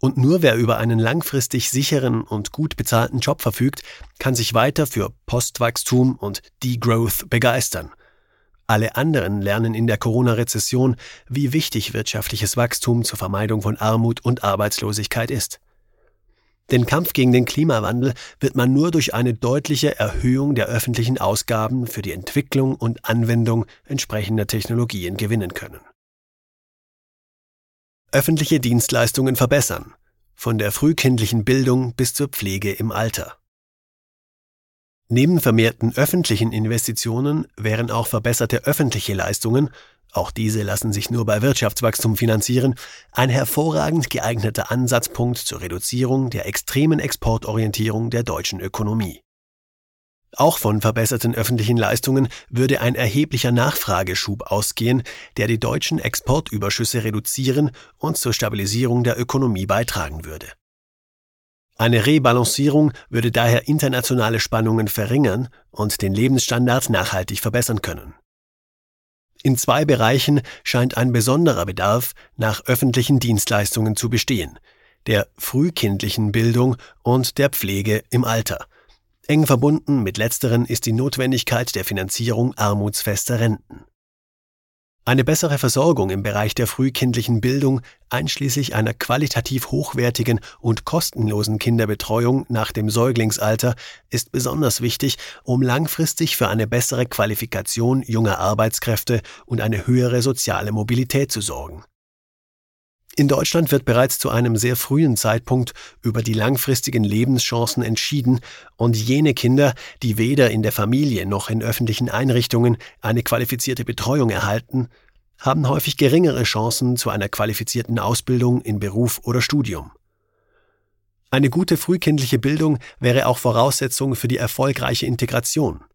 Und nur wer über einen langfristig sicheren und gut bezahlten Job verfügt, kann sich weiter für Postwachstum und Degrowth begeistern. Alle anderen lernen in der Corona-Rezession, wie wichtig wirtschaftliches Wachstum zur Vermeidung von Armut und Arbeitslosigkeit ist. Den Kampf gegen den Klimawandel wird man nur durch eine deutliche Erhöhung der öffentlichen Ausgaben für die Entwicklung und Anwendung entsprechender Technologien gewinnen können. Öffentliche Dienstleistungen verbessern, von der frühkindlichen Bildung bis zur Pflege im Alter. Neben vermehrten öffentlichen Investitionen wären auch verbesserte öffentliche Leistungen, auch diese lassen sich nur bei Wirtschaftswachstum finanzieren, ein hervorragend geeigneter Ansatzpunkt zur Reduzierung der extremen Exportorientierung der deutschen Ökonomie. Auch von verbesserten öffentlichen Leistungen würde ein erheblicher Nachfrageschub ausgehen, der die deutschen Exportüberschüsse reduzieren und zur Stabilisierung der Ökonomie beitragen würde. Eine Rebalancierung würde daher internationale Spannungen verringern und den Lebensstandard nachhaltig verbessern können. In 2 Bereichen scheint ein besonderer Bedarf nach öffentlichen Dienstleistungen zu bestehen: der frühkindlichen Bildung und der Pflege im Alter. Eng verbunden mit letzteren ist die Notwendigkeit der Finanzierung armutsfester Renten. Eine bessere Versorgung im Bereich der frühkindlichen Bildung, einschließlich einer qualitativ hochwertigen und kostenlosen Kinderbetreuung nach dem Säuglingsalter, ist besonders wichtig, um langfristig für eine bessere Qualifikation junger Arbeitskräfte und eine höhere soziale Mobilität zu sorgen. In Deutschland wird bereits zu einem sehr frühen Zeitpunkt über die langfristigen Lebenschancen entschieden und jene Kinder, die weder in der Familie noch in öffentlichen Einrichtungen eine qualifizierte Betreuung erhalten, haben häufig geringere Chancen zu einer qualifizierten Ausbildung in Beruf oder Studium. Eine gute frühkindliche Bildung wäre auch Voraussetzung für die erfolgreiche Integration.